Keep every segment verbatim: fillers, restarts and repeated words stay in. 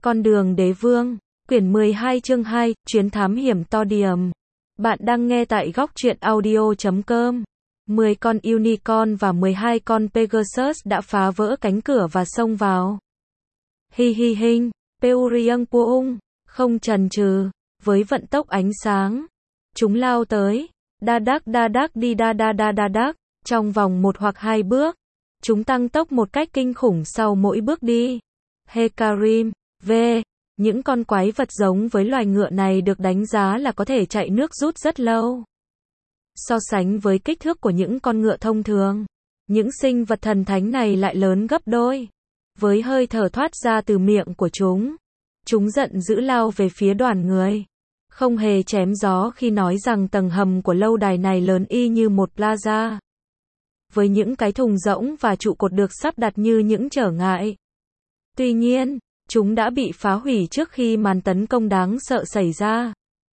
Con đường đế vương, quyển mười hai chương hai, chuyến thám hiểm Todium. Bạn đang nghe tại góc truyện audio chấm com. mười con unicorn và mười hai con Pegasus đã phá vỡ cánh cửa và xông vào. Hi hi hinh, Peuriang Puung, không chần chừ, với vận tốc ánh sáng. Chúng lao tới, đa đắc đa đắc đi đa đa đa đa đắc, trong vòng một hoặc hai bước. Chúng tăng tốc một cách kinh khủng sau mỗi bước đi. Hecarim, V. Những con quái vật giống với loài ngựa này được đánh giá là có thể chạy nước rút rất lâu. So sánh với kích thước của những con ngựa thông thường, những sinh vật thần thánh này lại lớn gấp đôi. Với hơi thở thoát ra từ miệng của chúng, chúng giận dữ lao về phía đoàn người. Không hề chém gió khi nói rằng tầng hầm của lâu đài này lớn y như một plaza. Với những cái thùng rỗng và trụ cột được sắp đặt như những trở ngại. Tuy nhiên, chúng đã bị phá hủy trước khi màn tấn công đáng sợ xảy ra.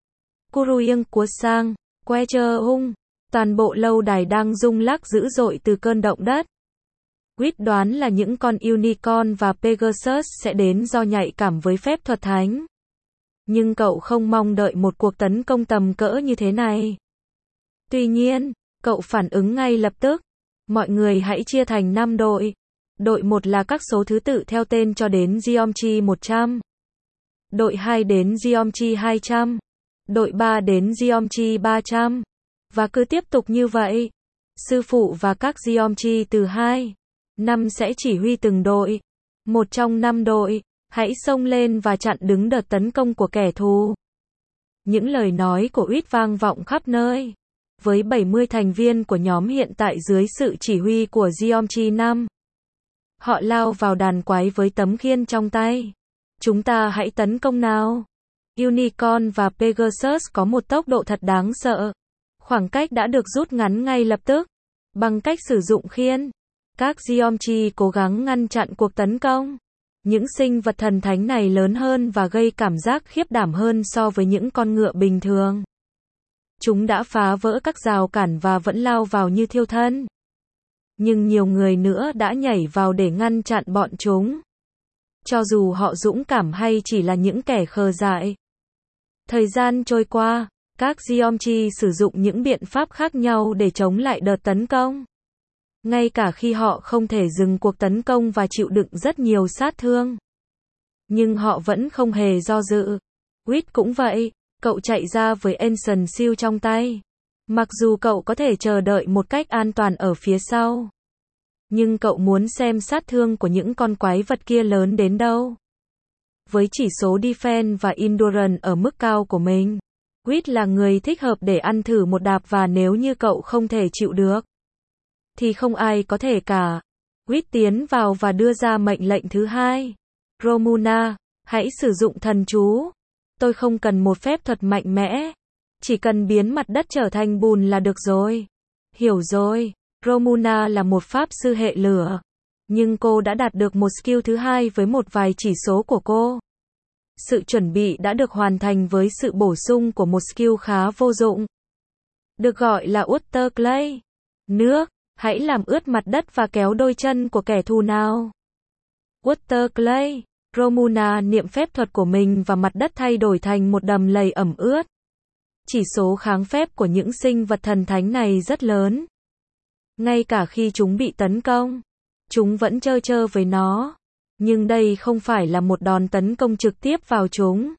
Kuruiang Cua Sang, Que Chơ Hung, toàn bộ lâu đài đang rung lắc dữ dội từ cơn động đất. Quyết đoán là những con unicorn và Pegasus sẽ đến do nhạy cảm với phép thuật thánh. Nhưng cậu không mong đợi một cuộc tấn công tầm cỡ như thế này. Tuy nhiên, cậu phản ứng ngay lập tức. Mọi người hãy chia thành năm đội. Đội một là các số thứ tự theo tên cho đến Geometry một trăm. Đội hai đến Geometry hai trăm. Đội ba đến Geometry ba trăm. Và cứ tiếp tục như vậy. Sư phụ và các Geometry từ hai, năm sẽ chỉ huy từng đội. Một trong năm đội, hãy xông lên và chặn đứng đợt tấn công của kẻ thù. Những lời nói của Uýt vang vọng khắp nơi. Với bảy mươi thành viên của nhóm hiện tại dưới sự chỉ huy của Geometry năm. Họ lao vào đàn quái với tấm khiên trong tay. Chúng ta hãy tấn công nào. Unicorn và Pegasus có một tốc độ thật đáng sợ. Khoảng cách đã được rút ngắn ngay lập tức. Bằng cách sử dụng khiên, các Geometry cố gắng ngăn chặn cuộc tấn công. Những sinh vật thần thánh này lớn hơn và gây cảm giác khiếp đảm hơn so với những con ngựa bình thường. Chúng đã phá vỡ các rào cản và vẫn lao vào như thiêu thân. Nhưng nhiều người nữa đã nhảy vào để ngăn chặn bọn chúng. Cho dù họ dũng cảm hay chỉ là những kẻ khờ dại. Thời gian trôi qua, các Geometry sử dụng những biện pháp khác nhau để chống lại đợt tấn công. Ngay cả khi họ không thể dừng cuộc tấn công và chịu đựng rất nhiều sát thương. Nhưng họ vẫn không hề do dự. Uýt cũng vậy, cậu chạy ra với Ancient Shield trong tay. Mặc dù cậu có thể chờ đợi một cách an toàn ở phía sau. Nhưng cậu muốn xem sát thương của những con quái vật kia lớn đến đâu. Với chỉ số Defense và Endurance ở mức cao của mình, Uýt là người thích hợp để ăn thử một đạp, và nếu như cậu không thể chịu được, thì không ai có thể cả. Uýt tiến vào và đưa ra mệnh lệnh thứ hai. Romuna, hãy sử dụng thần chú. Tôi không cần một phép thuật mạnh mẽ. Chỉ cần biến mặt đất trở thành bùn là được rồi. Hiểu rồi. Romuna là một pháp sư hệ lửa. Nhưng cô đã đạt được một skill thứ hai với một vài chỉ số của cô. Sự chuẩn bị đã được hoàn thành với sự bổ sung của một skill khá vô dụng. Được gọi là Water Clay. Nước, hãy làm ướt mặt đất và kéo đôi chân của kẻ thù nào. Water Clay. Romuna niệm phép thuật của mình và mặt đất thay đổi thành một đầm lầy ẩm ướt. Chỉ số kháng phép của những sinh vật thần thánh này rất lớn. Ngay cả khi chúng bị tấn công, chúng vẫn chơ chơ với nó. Nhưng đây không phải là một đòn tấn công trực tiếp vào chúng.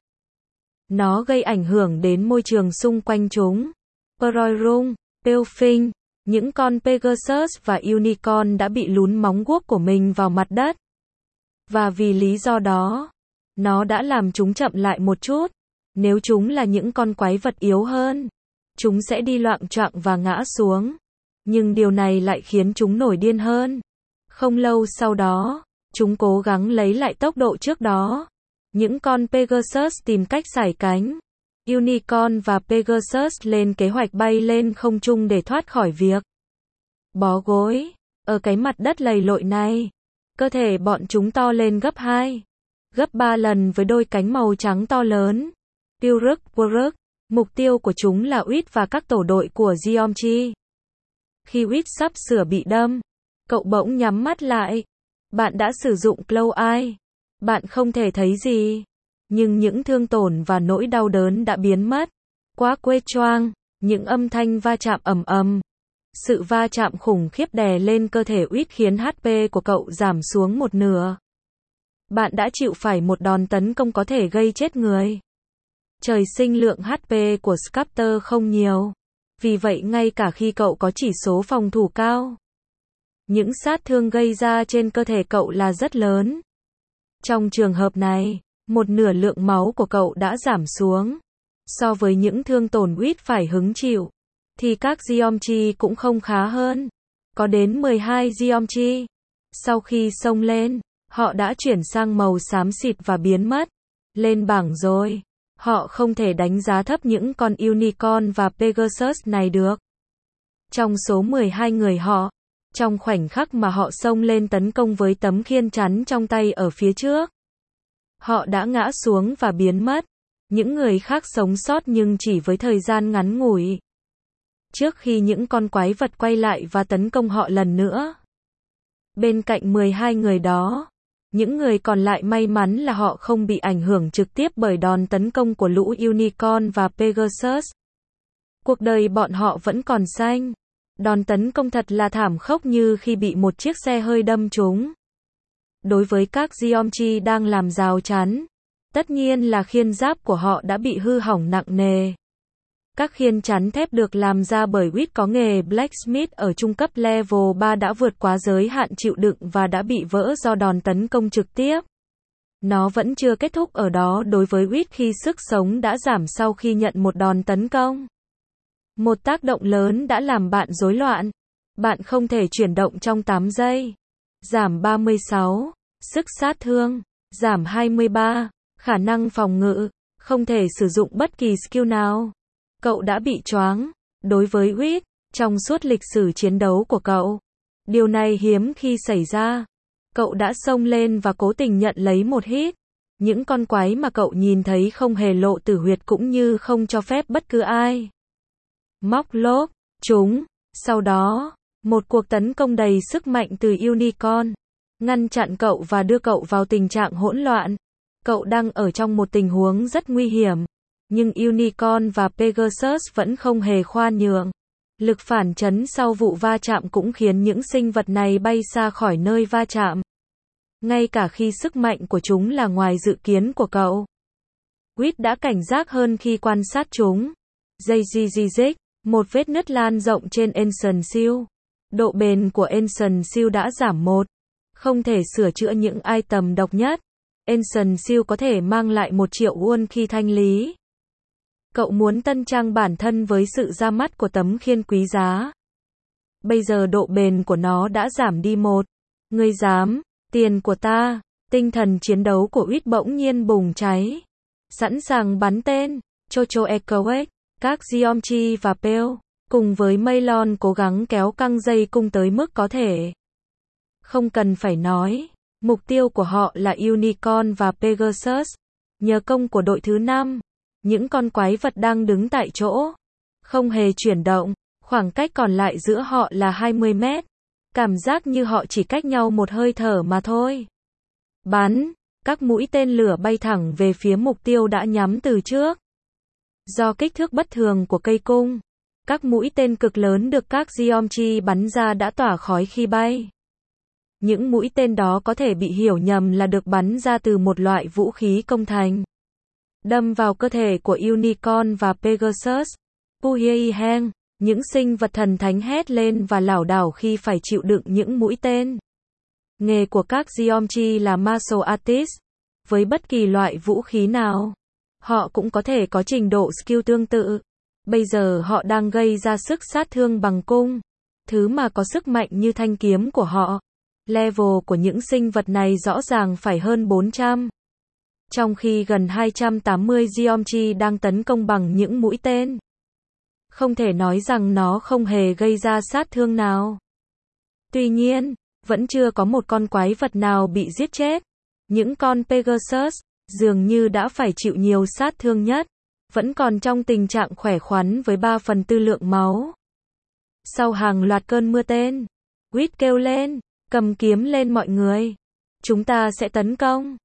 Nó gây ảnh hưởng đến môi trường xung quanh chúng. Peroirung, Peofing, những con Pegasus và Unicorn đã bị lún móng guốc của mình vào mặt đất. Và vì lý do đó, nó đã làm chúng chậm lại một chút. Nếu chúng là những con quái vật yếu hơn, chúng sẽ đi loạng choạng và ngã xuống. Nhưng điều này lại khiến chúng nổi điên hơn. Không lâu sau đó, chúng cố gắng lấy lại tốc độ trước đó. Những con Pegasus tìm cách sải cánh. Unicorn và Pegasus lên kế hoạch bay lên không trung để thoát khỏi việc bó gối ở cái mặt đất lầy lội này. Cơ thể bọn chúng to lên gấp hai, gấp ba lần với đôi cánh màu trắng to lớn. Puruk Puruk, mục tiêu của chúng là Uýt và các tổ đội của Geometry. Khi Uýt sắp sửa bị đâm, cậu bỗng nhắm mắt lại. Bạn đã sử dụng Claw Eye. Bạn không thể thấy gì. Nhưng những thương tổn và nỗi đau đớn đã biến mất. Quá quê choang, những âm thanh va chạm ầm ầm. Sự va chạm khủng khiếp đè lên cơ thể Uýt khiến hát pê của cậu giảm xuống một nửa. Bạn đã chịu phải một đòn tấn công có thể gây chết người. Trời sinh lượng hát pê của Sculptor không nhiều. Vì vậy ngay cả khi cậu có chỉ số phòng thủ cao, những sát thương gây ra trên cơ thể cậu là rất lớn. Trong trường hợp này, một nửa lượng máu của cậu đã giảm xuống. So với những thương tổn Uýt phải hứng chịu, thì các Geometry cũng không khá hơn. Có đến mười hai Geometry. Sau khi xông lên, họ đã chuyển sang màu xám xịt và biến mất. Lên bảng rồi. Họ không thể đánh giá thấp những con Unicorn và Pegasus này được. Trong số mười hai người họ, trong khoảnh khắc mà họ xông lên tấn công với tấm khiên chắn trong tay ở phía trước, họ đã ngã xuống và biến mất. Những người khác sống sót nhưng chỉ với thời gian ngắn ngủi. Trước khi những con quái vật quay lại và tấn công họ lần nữa. Bên cạnh mười hai người đó, những người còn lại may mắn là họ không bị ảnh hưởng trực tiếp bởi đòn tấn công của lũ Unicorn và Pegasus. Cuộc đời bọn họ vẫn còn xanh. Đòn tấn công thật là thảm khốc như khi bị một chiếc xe hơi đâm trúng. Đối với các Geometry đang làm rào chắn, tất nhiên là khiên giáp của họ đã bị hư hỏng nặng nề. Các khiên chắn thép được làm ra bởi Uýt có nghề Blacksmith ở trung cấp level ba đã vượt quá giới hạn chịu đựng và đã bị vỡ do đòn tấn công trực tiếp. Nó vẫn chưa kết thúc ở đó đối với Uýt khi sức sống đã giảm sau khi nhận một đòn tấn công. Một tác động lớn đã làm bạn rối loạn. Bạn không thể chuyển động trong tám giây. Giảm ba mươi sáu. Sức sát thương. Giảm hai mươi ba. Khả năng phòng ngự. Không thể sử dụng bất kỳ skill nào. Cậu đã bị choáng. Đối với Uýt, trong suốt lịch sử chiến đấu của cậu, điều này hiếm khi xảy ra. Cậu đã xông lên và cố tình nhận lấy một hit. Những con quái mà cậu nhìn thấy không hề lộ tử huyệt cũng như không cho phép bất cứ ai móc lốp chúng. Sau đó, một cuộc tấn công đầy sức mạnh từ Unicorn ngăn chặn cậu và đưa cậu vào tình trạng hỗn loạn. Cậu đang ở trong một tình huống rất nguy hiểm, nhưng Unicorn và Pegasus vẫn không hề khoan nhượng. Lực phản chấn sau vụ va chạm cũng khiến những sinh vật này bay xa khỏi nơi va chạm. Ngay cả khi sức mạnh của chúng là ngoài dự kiến của cậu, Uýt đã cảnh giác hơn khi quan sát chúng. Jay một vết nứt lan rộng trên Ancient Shield. Độ bền của Ancient Shield đã giảm một. Không thể sửa chữa những item độc nhất. Ancient Shield có thể mang lại một triệu won khi thanh lý. Cậu muốn tân trang bản thân với sự ra mắt của tấm khiên quý giá. Bây giờ độ bền của nó đã giảm đi một. Ngươi dám, tiền của ta. Tinh thần chiến đấu của Uýt bỗng nhiên bùng cháy. Sẵn sàng bắn tên. Chocho Earthquake, các Geometry và Pale, cùng với Maylon cố gắng kéo căng dây cung tới mức có thể. Không cần phải nói, mục tiêu của họ là Unicorn và Pegasus. Nhờ công của đội thứ năm, những con quái vật đang đứng tại chỗ, không hề chuyển động, khoảng cách còn lại giữa họ là hai mươi mét. Cảm giác như họ chỉ cách nhau một hơi thở mà thôi. Bắn, các mũi tên lửa bay thẳng về phía mục tiêu đã nhắm từ trước. Do kích thước bất thường của cây cung, các mũi tên cực lớn được các Geometry bắn ra đã tỏa khói khi bay. Những mũi tên đó có thể bị hiểu nhầm là được bắn ra từ một loại vũ khí công thành. Đâm vào cơ thể của Unicorn và Pegasus. Puhye Heng, những sinh vật thần thánh hét lên và lảo đảo khi phải chịu đựng những mũi tên. Nghề của các Geometry là martial artist. Với bất kỳ loại vũ khí nào, họ cũng có thể có trình độ skill tương tự. Bây giờ họ đang gây ra sức sát thương bằng cung, thứ mà có sức mạnh như thanh kiếm của họ. Level của những sinh vật này rõ ràng phải hơn bốn trăm. Trong khi gần hai trăm tám mươi Geometry đang tấn công bằng những mũi tên. Không thể nói rằng nó không hề gây ra sát thương nào. Tuy nhiên, vẫn chưa có một con quái vật nào bị giết chết. Những con Pegasus, dường như đã phải chịu nhiều sát thương nhất, vẫn còn trong tình trạng khỏe khoắn với ba phần tư lượng máu. Sau hàng loạt cơn mưa tên, Uýt kêu lên, cầm kiếm lên mọi người. Chúng ta sẽ tấn công.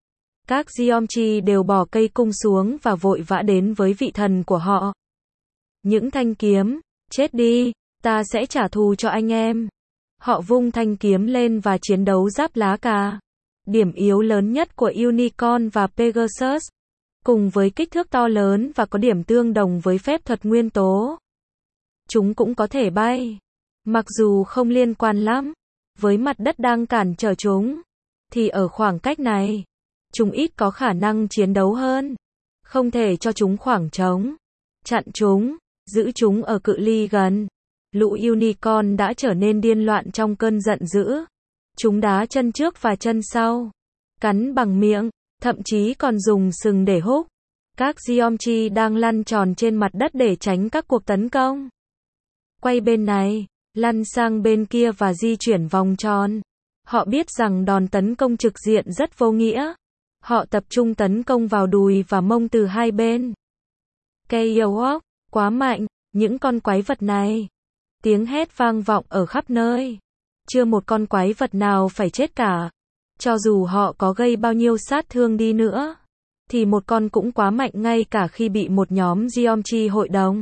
Các Geomchi đều bỏ cây cung xuống và vội vã đến với vị thần của họ. Những thanh kiếm, chết đi, ta sẽ trả thù cho anh em. Họ vung thanh kiếm lên và chiến đấu giáp lá cà. Điểm yếu lớn nhất của Unicorn và Pegasus, cùng với kích thước to lớn và có điểm tương đồng với phép thuật nguyên tố, chúng cũng có thể bay. Mặc dù không liên quan lắm với mặt đất đang cản trở chúng, thì ở khoảng cách này, chúng ít có khả năng chiến đấu hơn. Không thể cho chúng khoảng trống, chặn chúng, giữ chúng ở cự ly gần. Lũ Unicorn đã trở nên điên loạn trong cơn giận dữ. Chúng đá chân trước và chân sau, cắn bằng miệng, thậm chí còn dùng sừng để húc. Các Geomchi đang lăn tròn trên mặt đất để tránh các cuộc tấn công. Quay bên này, lăn sang bên kia và di chuyển vòng tròn. Họ biết rằng đòn tấn công trực diện rất vô nghĩa. Họ tập trung tấn công vào đùi và mông từ hai bên. Keyawok, quá mạnh, những con quái vật này. Tiếng hét vang vọng ở khắp nơi. Chưa một con quái vật nào phải chết cả. Cho dù họ có gây bao nhiêu sát thương đi nữa, thì một con cũng quá mạnh ngay cả khi bị một nhóm Geomchi hội đồng.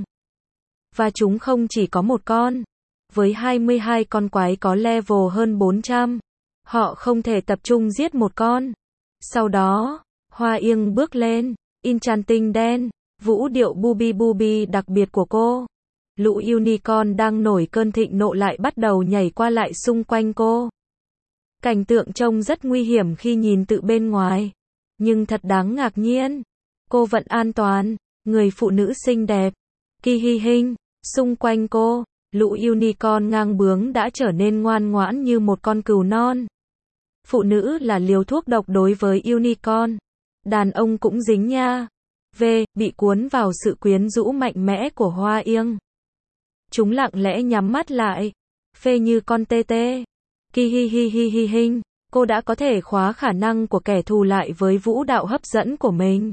Và chúng không chỉ có một con. Với hai mươi hai con quái có level hơn bốn trăm, họ không thể tập trung giết một con. Sau đó, Hoa Yên bước lên, Enchanting đen, vũ điệu bubi bubi đặc biệt của cô. Lũ Unicorn đang nổi cơn thịnh nộ lại bắt đầu nhảy qua lại xung quanh cô. Cảnh tượng trông rất nguy hiểm khi nhìn từ bên ngoài. Nhưng thật đáng ngạc nhiên. Cô vẫn an toàn, người phụ nữ xinh đẹp. Ki hi hinh, xung quanh cô, lũ Unicorn ngang bướng đã trở nên ngoan ngoãn như một con cừu non. Phụ nữ là liều thuốc độc đối với Unicorn. Đàn ông cũng dính nha. V, bị cuốn vào sự quyến rũ mạnh mẽ của Hoa Yên. Chúng lặng lẽ nhắm mắt lại. Phê như con tê tê. Ki hi hi hi hi hinh, cô đã có thể khóa khả năng của kẻ thù lại với vũ đạo hấp dẫn của mình.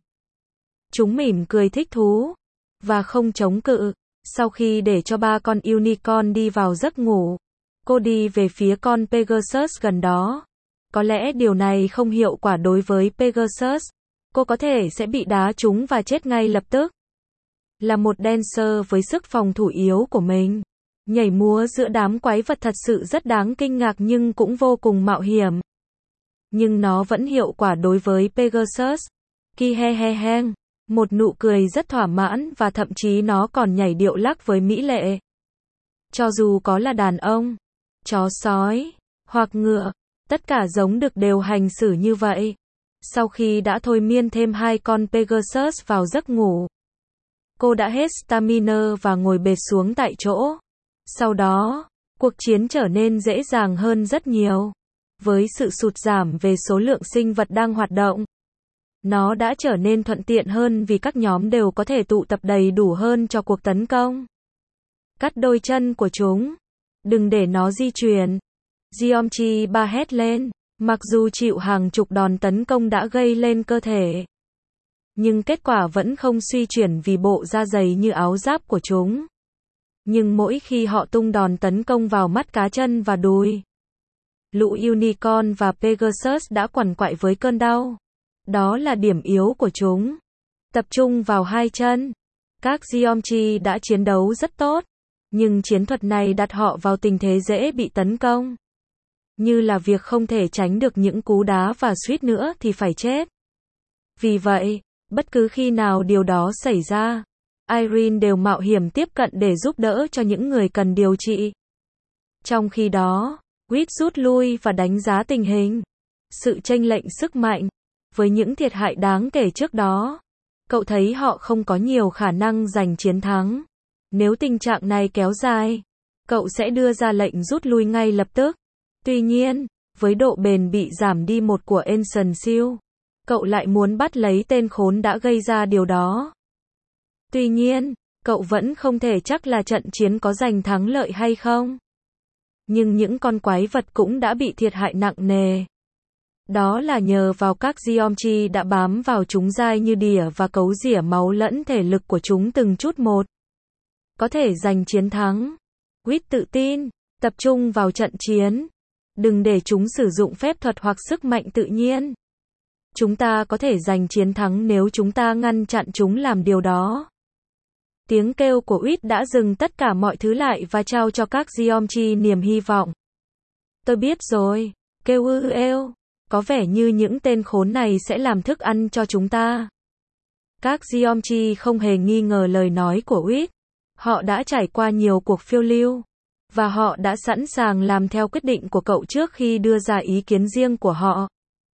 Chúng mỉm cười thích thú, và không chống cự. Sau khi để cho ba con Unicorn đi vào giấc ngủ, cô đi về phía con Pegasus gần đó. Có lẽ điều này không hiệu quả đối với Pegasus. Cô có thể sẽ bị đá trúng và chết ngay lập tức. Là một dancer với sức phòng thủ yếu của mình, nhảy múa giữa đám quái vật thật sự rất đáng kinh ngạc nhưng cũng vô cùng mạo hiểm. Nhưng nó vẫn hiệu quả đối với Pegasus. Ki he he heng, một nụ cười rất thỏa mãn và thậm chí nó còn nhảy điệu lắc với mỹ lệ. Cho dù có là đàn ông, chó sói, hoặc ngựa, tất cả giống đực đều hành xử như vậy. Sau khi đã thôi miên thêm hai con Pegasus vào giấc ngủ, cô đã hết stamina và ngồi bệt xuống tại chỗ. Sau đó, cuộc chiến trở nên dễ dàng hơn rất nhiều. Với sự sụt giảm về số lượng sinh vật đang hoạt động, nó đã trở nên thuận tiện hơn vì các nhóm đều có thể tụ tập đầy đủ hơn cho cuộc tấn công. Cắt đôi chân của chúng. Đừng để nó di chuyển. Geomchi ba hét lên. Mặc dù chịu hàng chục đòn tấn công đã gây lên cơ thể, nhưng kết quả vẫn không suy chuyển vì bộ da dày như áo giáp của chúng. Nhưng mỗi khi họ tung đòn tấn công vào mắt cá chân và đùi, lũ Unicorn và Pegasus đã quằn quại với cơn đau. Đó là điểm yếu của chúng. Tập trung vào hai chân. Các Geomchi đã chiến đấu rất tốt, nhưng chiến thuật này đặt họ vào tình thế dễ bị tấn công. Như là việc không thể tránh được những cú đá và suýt nữa thì phải chết. Vì vậy, bất cứ khi nào điều đó xảy ra, Irene đều mạo hiểm tiếp cận để giúp đỡ cho những người cần điều trị. Trong khi đó, Whit rút lui và đánh giá tình hình. Sự chênh lệch sức mạnh, với những thiệt hại đáng kể trước đó, cậu thấy họ không có nhiều khả năng giành chiến thắng. Nếu tình trạng này kéo dài, cậu sẽ đưa ra lệnh rút lui ngay lập tức. Tuy nhiên, với độ bền bị giảm đi một của Ancient Shield, cậu lại muốn bắt lấy tên khốn đã gây ra điều đó. Tuy nhiên, cậu vẫn không thể chắc là trận chiến có giành thắng lợi hay không. Nhưng những con quái vật cũng đã bị thiệt hại nặng nề. Đó là nhờ vào các Geomchi đã bám vào chúng dai như đỉa và cấu rỉa máu lẫn thể lực của chúng từng chút một. Có thể giành chiến thắng. Whit tự tin, tập trung vào trận chiến. Đừng để chúng sử dụng phép thuật hoặc sức mạnh tự nhiên. Chúng ta có thể giành chiến thắng nếu chúng ta ngăn chặn chúng làm điều đó. Tiếng kêu của Uýt đã dừng tất cả mọi thứ lại và trao cho các Geomchi niềm hy vọng. Tôi biết rồi, kêu ư êu. Có vẻ như những tên khốn này sẽ làm thức ăn cho chúng ta. Các Geomchi không hề nghi ngờ lời nói của Uýt. Họ đã trải qua nhiều cuộc phiêu lưu. Và họ đã sẵn sàng làm theo quyết định của cậu trước khi đưa ra ý kiến riêng của họ.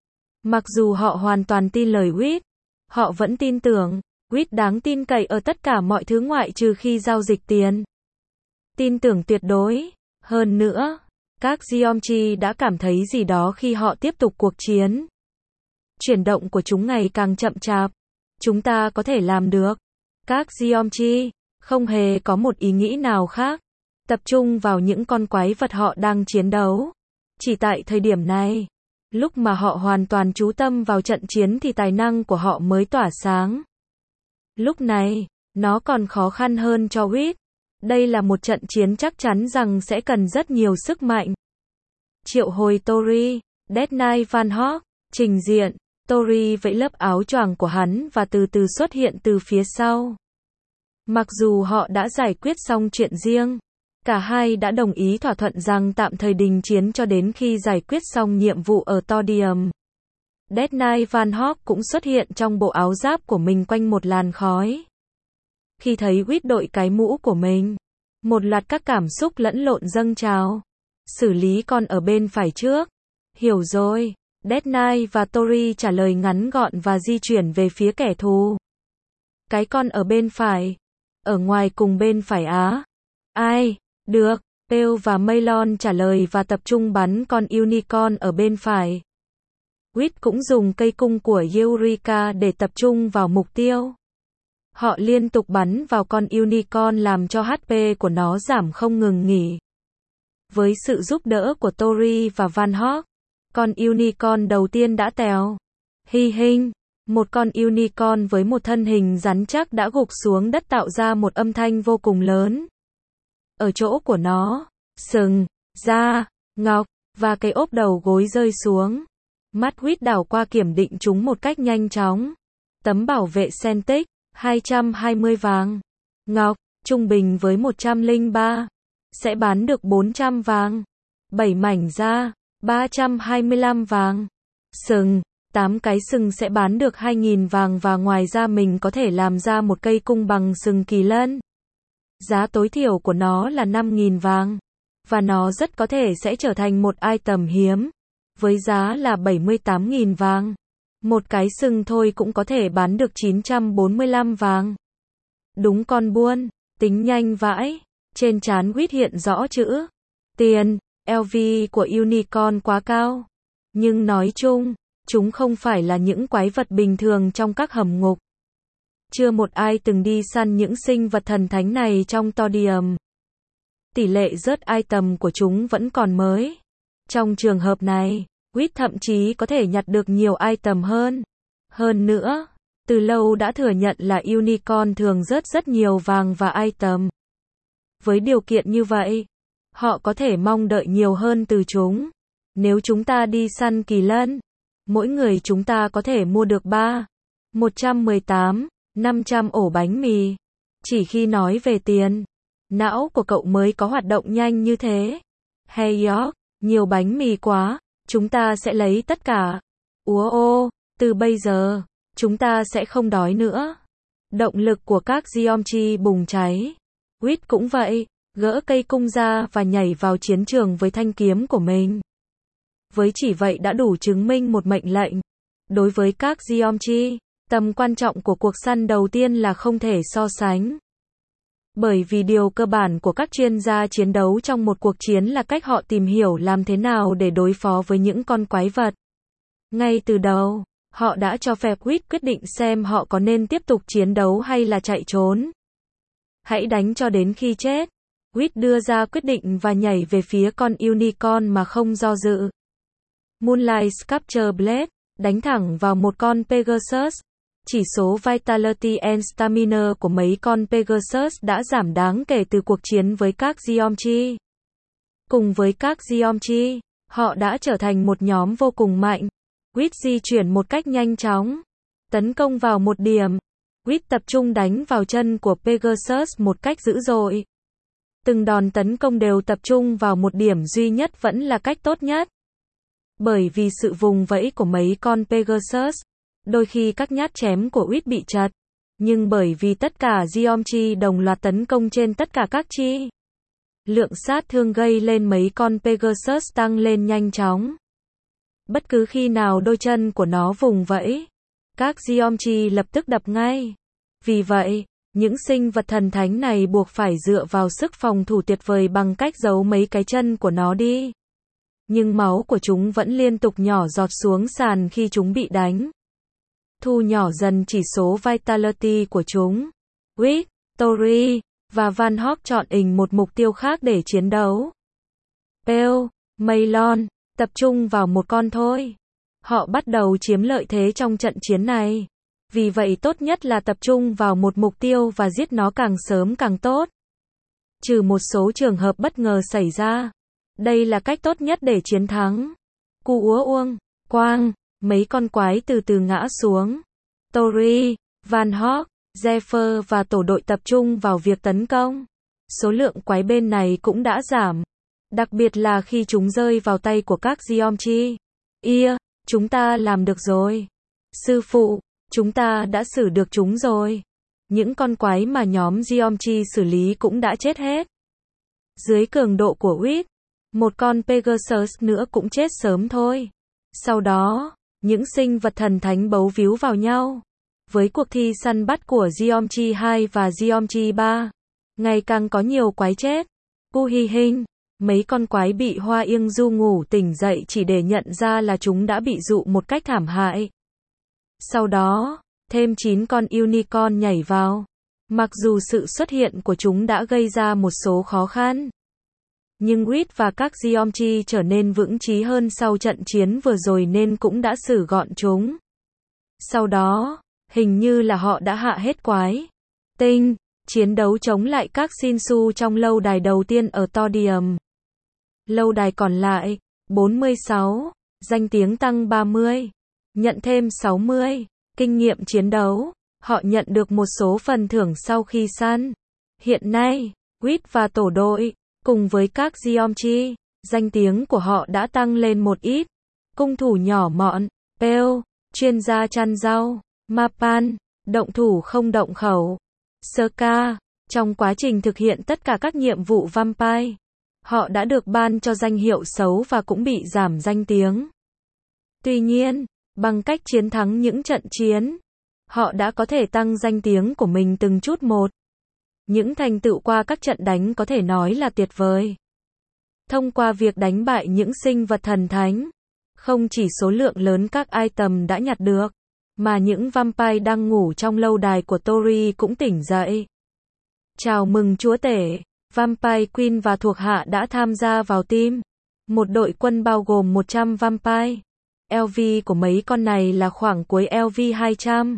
Mặc dù họ hoàn toàn tin lời Uýt, họ vẫn tin tưởng Uýt đáng tin cậy ở tất cả mọi thứ ngoại trừ khi giao dịch tiền. Tin tưởng tuyệt đối. Hơn nữa, các Geomchi đã cảm thấy gì đó khi họ tiếp tục cuộc chiến. Chuyển động của chúng ngày càng chậm chạp. Chúng ta có thể làm được. Các Geomchi không hề có một ý nghĩ nào khác. Tập trung vào những con quái vật họ đang chiến đấu. Chỉ tại thời điểm này, lúc mà họ hoàn toàn chú tâm vào trận chiến thì tài năng của họ mới tỏa sáng. Lúc này, nó còn khó khăn hơn cho Uýt. Đây là một trận chiến chắc chắn rằng sẽ cần rất nhiều sức mạnh. Triệu hồi Tori, Death Knight Van Hawk, trình diện, Tori vẫy lớp áo choàng của hắn và từ từ xuất hiện từ phía sau. Mặc dù họ đã giải quyết xong chuyện riêng, cả hai đã đồng ý thỏa thuận rằng tạm thời đình chiến cho đến khi giải quyết xong nhiệm vụ ở Todium. Death Knight Van Hawk cũng xuất hiện trong bộ áo giáp của mình quanh một làn khói. Khi thấy Uýt đội cái mũ của mình, một loạt các cảm xúc lẫn lộn dâng trào. Xử lý con ở bên phải trước. Hiểu rồi. Death Knight và Tori trả lời ngắn gọn và di chuyển về phía kẻ thù. Cái con ở bên phải. Ở ngoài cùng bên phải á. Ai? Được. Pale và Maylon trả lời và tập trung bắn con Unicorn ở bên phải. Uýt cũng dùng cây cung của Eureka để tập trung vào mục tiêu. Họ liên tục bắn vào con Unicorn làm cho hát pê của nó giảm không ngừng nghỉ. Với sự giúp đỡ của Tori và Van Hawk, con Unicorn đầu tiên đã tèo. Hi hình, một con Unicorn với một thân hình rắn chắc đã gục xuống đất tạo ra một âm thanh vô cùng lớn. Ở chỗ của nó, sừng, da, ngọc, và cái ốp đầu gối rơi xuống. Mắt Uýt đảo qua kiểm định chúng một cách nhanh chóng. Tấm bảo vệ Centix, hai trăm hai mươi vàng. Ngọc, trung bình với một trăm lẻ ba. Sẽ bán được bốn trăm vàng. bảy mảnh da, ba trăm hai mươi lăm vàng. Sừng, tám cái sừng sẽ bán được hai nghìn vàng và ngoài ra mình có thể làm ra một cây cung bằng sừng kỳ lân. Giá tối thiểu của nó là năm nghìn vàng. Và nó rất có thể sẽ trở thành một item hiếm. Với giá là bảy mươi tám nghìn vàng. Một cái sừng thôi cũng có thể bán được chín trăm bốn mươi lăm vàng. Đúng con buôn, tính nhanh vãi. Trên trán Uýt hiện rõ chữ tiền, lờ vê của Unicorn quá cao. Nhưng nói chung, chúng không phải là những quái vật bình thường trong các hầm ngục. Chưa một ai từng đi săn những sinh vật thần thánh này trong Todium. Tỷ lệ rớt item của chúng vẫn còn mới. Trong trường hợp này, Uýt thậm chí có thể nhặt được nhiều item hơn. Hơn nữa, từ lâu đã thừa nhận là Unicorn thường rớt rất nhiều vàng và item. Với điều kiện như vậy, họ có thể mong đợi nhiều hơn từ chúng. Nếu chúng ta đi săn kỳ lân, mỗi người chúng ta có thể mua được ba, một trăm mười tám, năm trăm ổ bánh mì. Chỉ khi nói về tiền, não của cậu mới có hoạt động nhanh như thế. Hey York, nhiều bánh mì quá, chúng ta sẽ lấy tất cả. Úa ô, từ bây giờ, chúng ta sẽ không đói nữa. Động lực của các Geomchi bùng cháy. Uýt cũng vậy, gỡ cây cung ra và nhảy vào chiến trường với thanh kiếm của mình. Với chỉ vậy đã đủ chứng minh một mệnh lệnh. Đối với các Geomchi, tầm quan trọng của cuộc săn đầu tiên là không thể so sánh. Bởi vì điều cơ bản của các chuyên gia chiến đấu trong một cuộc chiến là cách họ tìm hiểu làm thế nào để đối phó với những con quái vật. Ngay từ đầu, họ đã cho phép Uýt quyết định xem họ có nên tiếp tục chiến đấu hay là chạy trốn. Hãy đánh cho đến khi chết. Uýt đưa ra quyết định và nhảy về phía con Unicorn mà không do dự. Moonlight Sculpture Blade, đánh thẳng vào một con Pegasus. Chỉ số Vitality and Stamina của mấy con Pegasus đã giảm đáng kể từ cuộc chiến với các Geomchi. Cùng với các Geomchi, họ đã trở thành một nhóm vô cùng mạnh. Quýt di chuyển một cách nhanh chóng, tấn công vào một điểm. Quýt tập trung đánh vào chân của Pegasus một cách dữ dội. Từng đòn tấn công đều tập trung vào một điểm duy nhất vẫn là cách tốt nhất. Bởi vì sự vùng vẫy của mấy con Pegasus, đôi khi các nhát chém của Quýt bị trật. Nhưng bởi vì tất cả Geometry đồng loạt tấn công trên tất cả các chi, lượng sát thương gây lên mấy con Pegasus tăng lên nhanh chóng. Bất cứ khi nào đôi chân của nó vùng vẫy, các Geometry lập tức đập ngay. Vì vậy, những sinh vật thần thánh này buộc phải dựa vào sức phòng thủ tuyệt vời bằng cách giấu mấy cái chân của nó đi. Nhưng máu của chúng vẫn liên tục nhỏ giọt xuống sàn khi chúng bị đánh. Thu nhỏ dần chỉ số Vitality của chúng. Quýt, Tori và Van Hawk chọn ình một mục tiêu khác để chiến đấu. Pale, Maylon, tập trung vào một con thôi. Họ bắt đầu chiếm lợi thế trong trận chiến này. Vì vậy tốt nhất là tập trung vào một mục tiêu và giết nó càng sớm càng tốt. Trừ một số trường hợp bất ngờ xảy ra. Đây là cách tốt nhất để chiến thắng. Cu úa uông, quang, mấy con quái từ từ ngã xuống. Tori, Van Hawk, Zephyr và tổ đội tập trung vào việc tấn công. Số lượng quái bên này cũng đã giảm. Đặc biệt là khi chúng rơi vào tay của các Geometry. Ia, chúng ta làm được rồi. Sư phụ, chúng ta đã xử được chúng rồi. Những con quái mà nhóm Geometry xử lý cũng đã chết hết. Dưới cường độ của Quýt, một con Pegasus nữa cũng chết sớm thôi. Sau đó, những sinh vật thần thánh bấu víu vào nhau. Với cuộc thi săn bắt của Geometry hai và Geometry ba, ngày càng có nhiều quái chết. Cu hi hình, mấy con quái bị Hoa Yên Du ngủ tỉnh dậy chỉ để nhận ra là chúng đã bị dụ một cách thảm hại. Sau đó, thêm chín con unicorn nhảy vào. Mặc dù sự xuất hiện của chúng đã gây ra một số khó khăn, nhưng Quýt và các Geometry trở nên vững chí hơn sau trận chiến vừa rồi nên cũng đã xử gọn chúng. Sau đó, hình như là họ đã hạ hết quái. Tinh, chiến đấu chống lại các Shinsu trong lâu đài đầu tiên ở Todium. Lâu đài còn lại, bốn mươi sáu, danh tiếng tăng ba mươi, nhận thêm sáu mươi, kinh nghiệm chiến đấu, họ nhận được một số phần thưởng sau khi săn. Hiện nay, Quýt và tổ đội, cùng với các Geometry, danh tiếng của họ đã tăng lên một ít. Cung thủ nhỏ mọn, Pale, chuyên gia chăn rau, Mapan, động thủ không động khẩu, Saka, trong quá trình thực hiện tất cả các nhiệm vụ Vampire, họ đã được ban cho danh hiệu xấu và cũng bị giảm danh tiếng. Tuy nhiên, bằng cách chiến thắng những trận chiến, họ đã có thể tăng danh tiếng của mình từng chút một. Những thành tựu qua các trận đánh có thể nói là tuyệt vời. Thông qua việc đánh bại những sinh vật thần thánh, không chỉ số lượng lớn các item đã nhặt được, mà những vampire đang ngủ trong lâu đài của Tori cũng tỉnh dậy. Chào mừng chúa tể, Vampire Queen và thuộc hạ đã tham gia vào team. Một đội quân bao gồm một trăm vampire. lờ vê của mấy con này là khoảng cuối lờ vê hai trăm.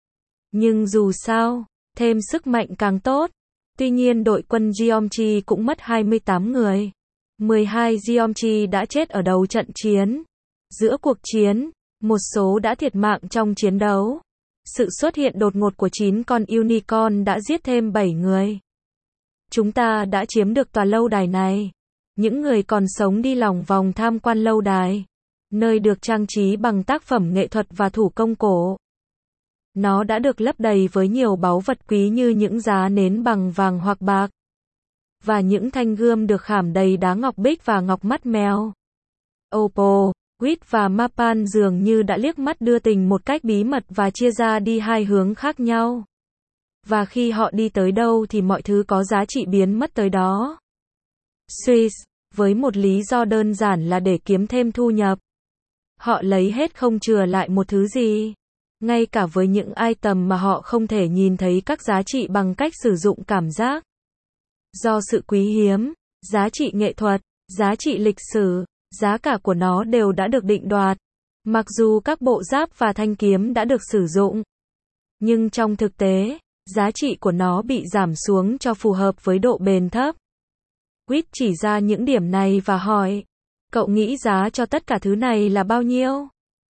Nhưng dù sao, thêm sức mạnh càng tốt. Tuy nhiên đội quân Geometry cũng mất hai mươi tám người. mười hai Geometry đã chết ở đầu trận chiến. Giữa cuộc chiến, một số đã thiệt mạng trong chiến đấu. Sự xuất hiện đột ngột của chín con unicorn đã giết thêm bảy người. Chúng ta đã chiếm được tòa lâu đài này. Những người còn sống đi lòng vòng tham quan lâu đài, nơi được trang trí bằng tác phẩm nghệ thuật và thủ công cổ. Nó đã được lấp đầy với nhiều báu vật quý như những giá nến bằng vàng hoặc bạc, và những thanh gươm được khảm đầy đá ngọc bích và ngọc mắt mèo. Opal, Quýt và Mapan dường như đã liếc mắt đưa tình một cách bí mật và chia ra đi hai hướng khác nhau. Và khi họ đi tới đâu thì mọi thứ có giá trị biến mất tới đó. Swiss, với một lý do đơn giản là để kiếm thêm thu nhập. Họ lấy hết không chừa lại một thứ gì. Ngay cả với những item mà họ không thể nhìn thấy các giá trị bằng cách sử dụng cảm giác. Do sự quý hiếm, giá trị nghệ thuật, giá trị lịch sử, giá cả của nó đều đã được định đoạt. Mặc dù các bộ giáp và thanh kiếm đã được sử dụng, nhưng trong thực tế, giá trị của nó bị giảm xuống cho phù hợp với độ bền thấp. Quýt chỉ ra những điểm này và hỏi, cậu nghĩ giá cho tất cả thứ này là bao nhiêu?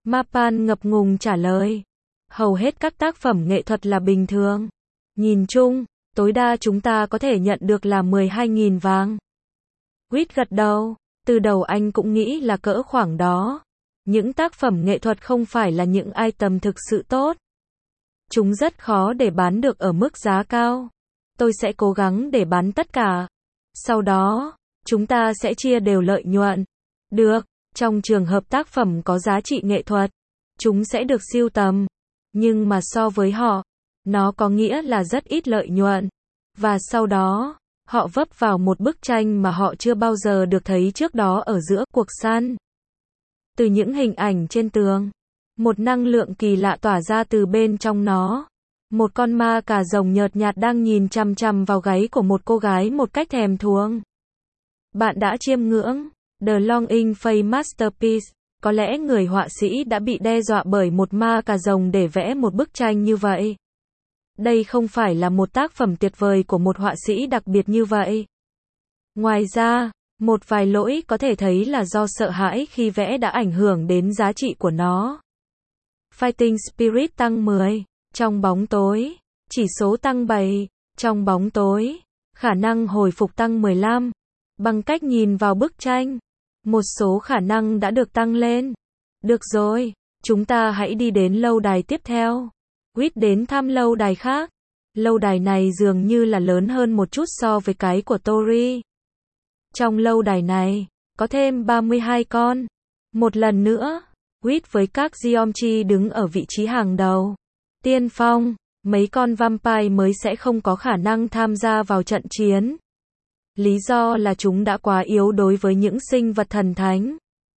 Mapan ngập ngùng trả lời. Hầu hết các tác phẩm nghệ thuật là bình thường. Nhìn chung, tối đa chúng ta có thể nhận được là mười hai nghìn vàng. Quýt gật đầu, từ đầu anh cũng nghĩ là cỡ khoảng đó. Những tác phẩm nghệ thuật không phải là những item thực sự tốt. Chúng rất khó để bán được ở mức giá cao. Tôi sẽ cố gắng để bán tất cả. Sau đó, chúng ta sẽ chia đều lợi nhuận. Được, trong trường hợp tác phẩm có giá trị nghệ thuật, chúng sẽ được sưu tầm. Nhưng mà so với họ, nó có nghĩa là rất ít lợi nhuận. Và sau đó, họ vấp vào một bức tranh mà họ chưa bao giờ được thấy trước đó ở giữa cuộc săn. Từ những hình ảnh trên tường, một năng lượng kỳ lạ tỏa ra từ bên trong nó. Một con ma cà rồng nhợt nhạt đang nhìn chằm chằm vào gáy của một cô gái một cách thèm thuồng. Bạn đã chiêm ngưỡng The Longing Face Masterpiece. Có lẽ người họa sĩ đã bị đe dọa bởi một ma cà rồng để vẽ một bức tranh như vậy. Đây không phải là một tác phẩm tuyệt vời của một họa sĩ đặc biệt như vậy. Ngoài ra, một vài lỗi có thể thấy là do sợ hãi khi vẽ đã ảnh hưởng đến giá trị của nó. Fighting Spirit tăng mười. Trong bóng tối. Chỉ số tăng bảy. Trong bóng tối. Khả năng hồi phục tăng mười lăm. Bằng cách nhìn vào bức tranh, một số khả năng đã được tăng lên. Được rồi, chúng ta hãy đi đến lâu đài tiếp theo. Quýt đến thăm lâu đài khác. Lâu đài này dường như là lớn hơn một chút so với cái của Tori. Trong lâu đài này, có thêm ba mươi hai con. Một lần nữa, Quýt với các Geomchi đứng ở vị trí hàng đầu. Tiên phong, mấy con vampire mới sẽ không có khả năng tham gia vào trận chiến. Lý do là chúng đã quá yếu đối với những sinh vật thần thánh.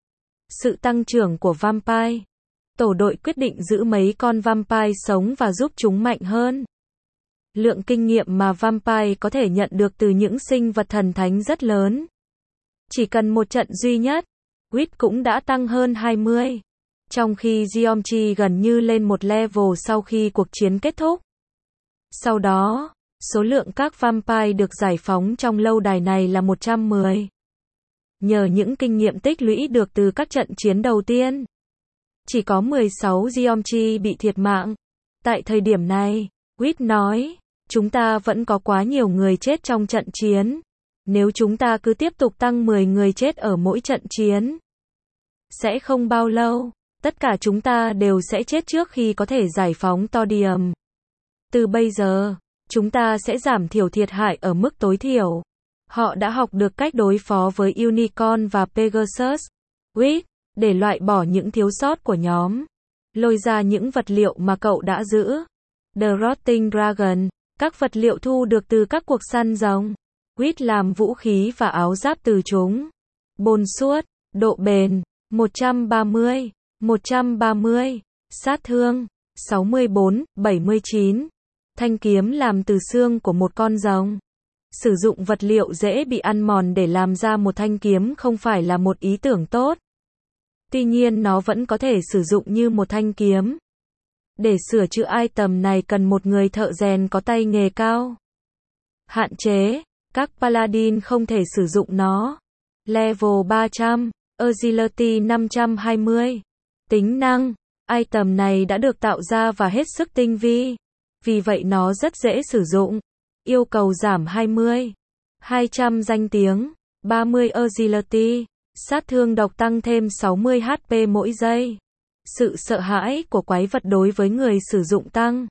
Sự tăng trưởng của vampire. Tổ đội quyết định giữ mấy con vampire sống và giúp chúng mạnh hơn. Lượng kinh nghiệm mà vampire có thể nhận được từ những sinh vật thần thánh rất lớn. Chỉ cần một trận duy nhất, Quýt cũng đã tăng hơn hai mươi. Trong khi Geomchi gần như lên một level sau khi cuộc chiến kết thúc. Sau đó, số lượng các vampire được giải phóng trong lâu đài này là một trăm mười. Nhờ những kinh nghiệm tích lũy được từ các trận chiến đầu tiên, chỉ có mười sáu Geomchi bị thiệt mạng. Tại thời điểm này, Quýt nói, chúng ta vẫn có quá nhiều người chết trong trận chiến. Nếu chúng ta cứ tiếp tục tăng mười người chết ở mỗi trận chiến, sẽ không bao lâu, tất cả chúng ta đều sẽ chết trước khi có thể giải phóng Todium. Từ bây giờ, chúng ta sẽ giảm thiểu thiệt hại ở mức tối thiểu. Họ đã học được cách đối phó với Unicorn và Pegasus. Quýt, để loại bỏ những thiếu sót của nhóm. Lôi ra những vật liệu mà cậu đã giữ. The Rotting Dragon, các vật liệu thu được từ các cuộc săn rồng. Quýt làm vũ khí và áo giáp từ chúng. Bồn suốt, độ bền, một trăm ba mươi, một trăm ba mươi, sát thương, sáu mươi bốn, bảy mươi chín. Thanh kiếm làm từ xương của một con rồng. Sử dụng vật liệu dễ bị ăn mòn để làm ra một thanh kiếm không phải là một ý tưởng tốt. Tuy nhiên nó vẫn có thể sử dụng như một thanh kiếm. Để sửa chữa item này cần một người thợ rèn có tay nghề cao. Hạn chế, các paladin không thể sử dụng nó. Level ba trăm, Agility năm trăm hai mươi. Tính năng, item này đã được tạo ra và hết sức tinh vi. Vì vậy nó rất dễ sử dụng. Yêu cầu giảm hai mươi. hai trăm danh tiếng, ba mươi Agility. Sát thương độc tăng thêm sáu mươi H P mỗi giây. Sự sợ hãi của quái vật đối với người sử dụng tăng.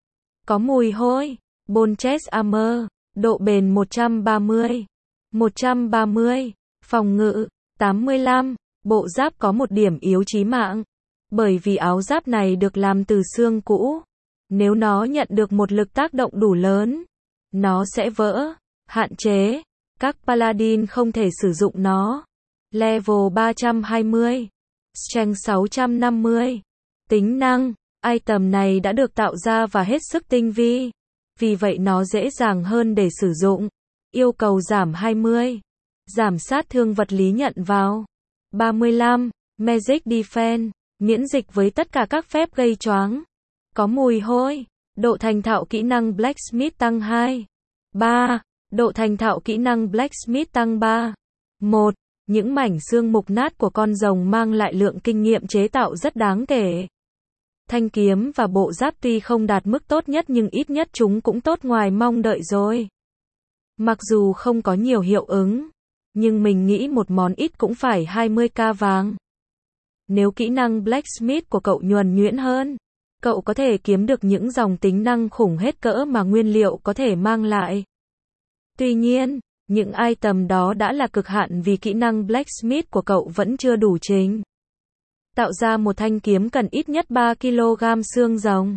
Có mùi hôi. Bone Chest Armor. Độ bền một trăm ba mươi. một trăm ba mươi. Phòng ngự, tám mươi lăm. Bộ giáp có một điểm yếu chí mạng. Bởi vì áo giáp này được làm từ xương cũ. Nếu nó nhận được một lực tác động đủ lớn, nó sẽ vỡ. Hạn chế, các paladin không thể sử dụng nó. Level ba trăm hai mươi. Strength sáu trăm năm mươi. Tính năng, item này đã được tạo ra và hết sức tinh vi. Vì vậy nó dễ dàng hơn để sử dụng. Yêu cầu giảm hai mươi. Giảm sát thương vật lý nhận vào. ba mươi lăm. Magic Defense. Miễn dịch với tất cả các phép gây choáng. Có mùi hôi. Độ thành thạo kỹ năng Blacksmith tăng hai. ba. Độ thành thạo kỹ năng Blacksmith tăng ba. một. Những mảnh xương mục nát của con rồng mang lại lượng kinh nghiệm chế tạo rất đáng kể. Thanh kiếm và bộ giáp tuy không đạt mức tốt nhất nhưng ít nhất chúng cũng tốt ngoài mong đợi rồi. Mặc dù không có nhiều hiệu ứng, nhưng mình nghĩ một món ít cũng phải hai mươi k vàng. Nếu kỹ năng Blacksmith của cậu nhuần nhuyễn hơn, cậu có thể kiếm được những dòng tính năng khủng hết cỡ mà nguyên liệu có thể mang lại. Tuy nhiên, những item đó đã là cực hạn vì kỹ năng Blacksmith của cậu vẫn chưa đủ trình. Tạo ra một thanh kiếm cần ít nhất ba ki lô gam xương rồng.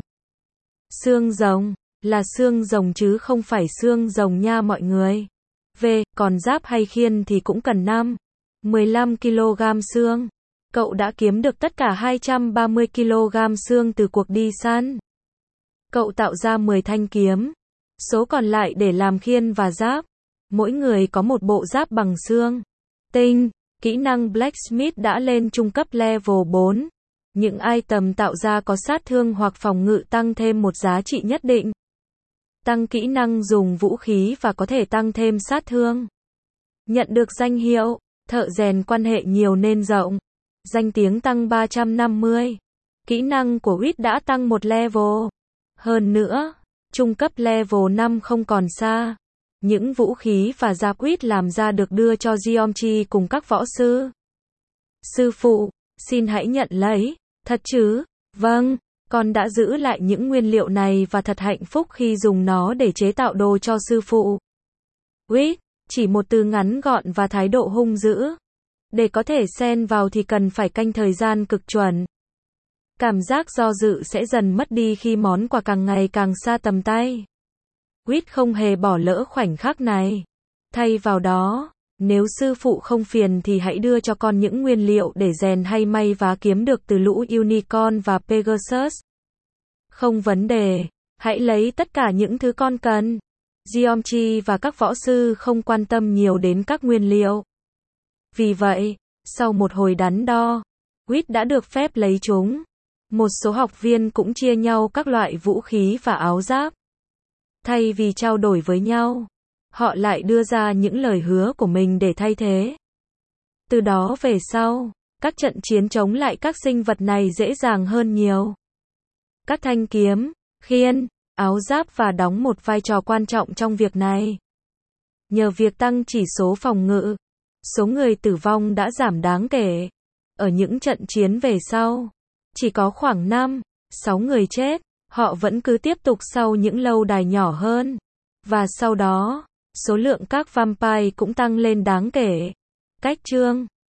Xương rồng là xương rồng chứ không phải xương rồng nha mọi người. V, còn giáp hay khiên thì cũng cần năm, mười lăm ki lô gam xương. Cậu đã kiếm được tất cả hai trăm ba mươi ki lô gam xương từ cuộc đi săn. Cậu tạo ra mười thanh kiếm, số còn lại để làm khiên và giáp. Mỗi người có một bộ giáp bằng xương. Tinh, kỹ năng Blacksmith đã lên trung cấp level bốn. Những item tạo ra có sát thương hoặc phòng ngự tăng thêm một giá trị nhất định. Tăng kỹ năng dùng vũ khí và có thể tăng thêm sát thương. Nhận được danh hiệu, thợ rèn quan hệ nhiều nên rộng. Danh tiếng tăng ba trăm năm mươi. Kỹ năng của Wit đã tăng một level. Hơn nữa, trung cấp level năm không còn xa. Những vũ khí và giáp Wit làm ra được đưa cho Geomchi cùng các võ sư. Sư phụ, xin hãy nhận lấy. Thật chứ? Vâng, con đã giữ lại những nguyên liệu này và thật hạnh phúc khi dùng nó để chế tạo đồ cho sư phụ. Wit, chỉ một từ ngắn gọn và thái độ hung dữ. Để có thể xen vào thì cần phải canh thời gian cực chuẩn. Cảm giác do dự sẽ dần mất đi khi món quà càng ngày càng xa tầm tay. Wit không hề bỏ lỡ khoảnh khắc này. Thay vào đó, nếu sư phụ không phiền thì hãy đưa cho con những nguyên liệu để rèn hay may vá kiếm được từ lũ Unicorn và Pegasus. Không vấn đề, hãy lấy tất cả những thứ con cần. Geomchi và các võ sư không quan tâm nhiều đến các nguyên liệu. Vì vậy, sau một hồi đắn đo, Wit đã được phép lấy chúng. Một số học viên cũng chia nhau các loại vũ khí và áo giáp. Thay vì trao đổi với nhau, họ lại đưa ra những lời hứa của mình để thay thế. Từ đó về sau, các trận chiến chống lại các sinh vật này dễ dàng hơn nhiều. Các thanh kiếm, khiên, áo giáp và đóng một vai trò quan trọng trong việc này. Nhờ việc tăng chỉ số phòng ngự, số người tử vong đã giảm đáng kể. Ở những trận chiến về sau, chỉ có khoảng năm, sáu người chết. Họ vẫn cứ tiếp tục sau những lâu đài nhỏ hơn. Và sau đó, số lượng các vampire cũng tăng lên đáng kể. Cách chương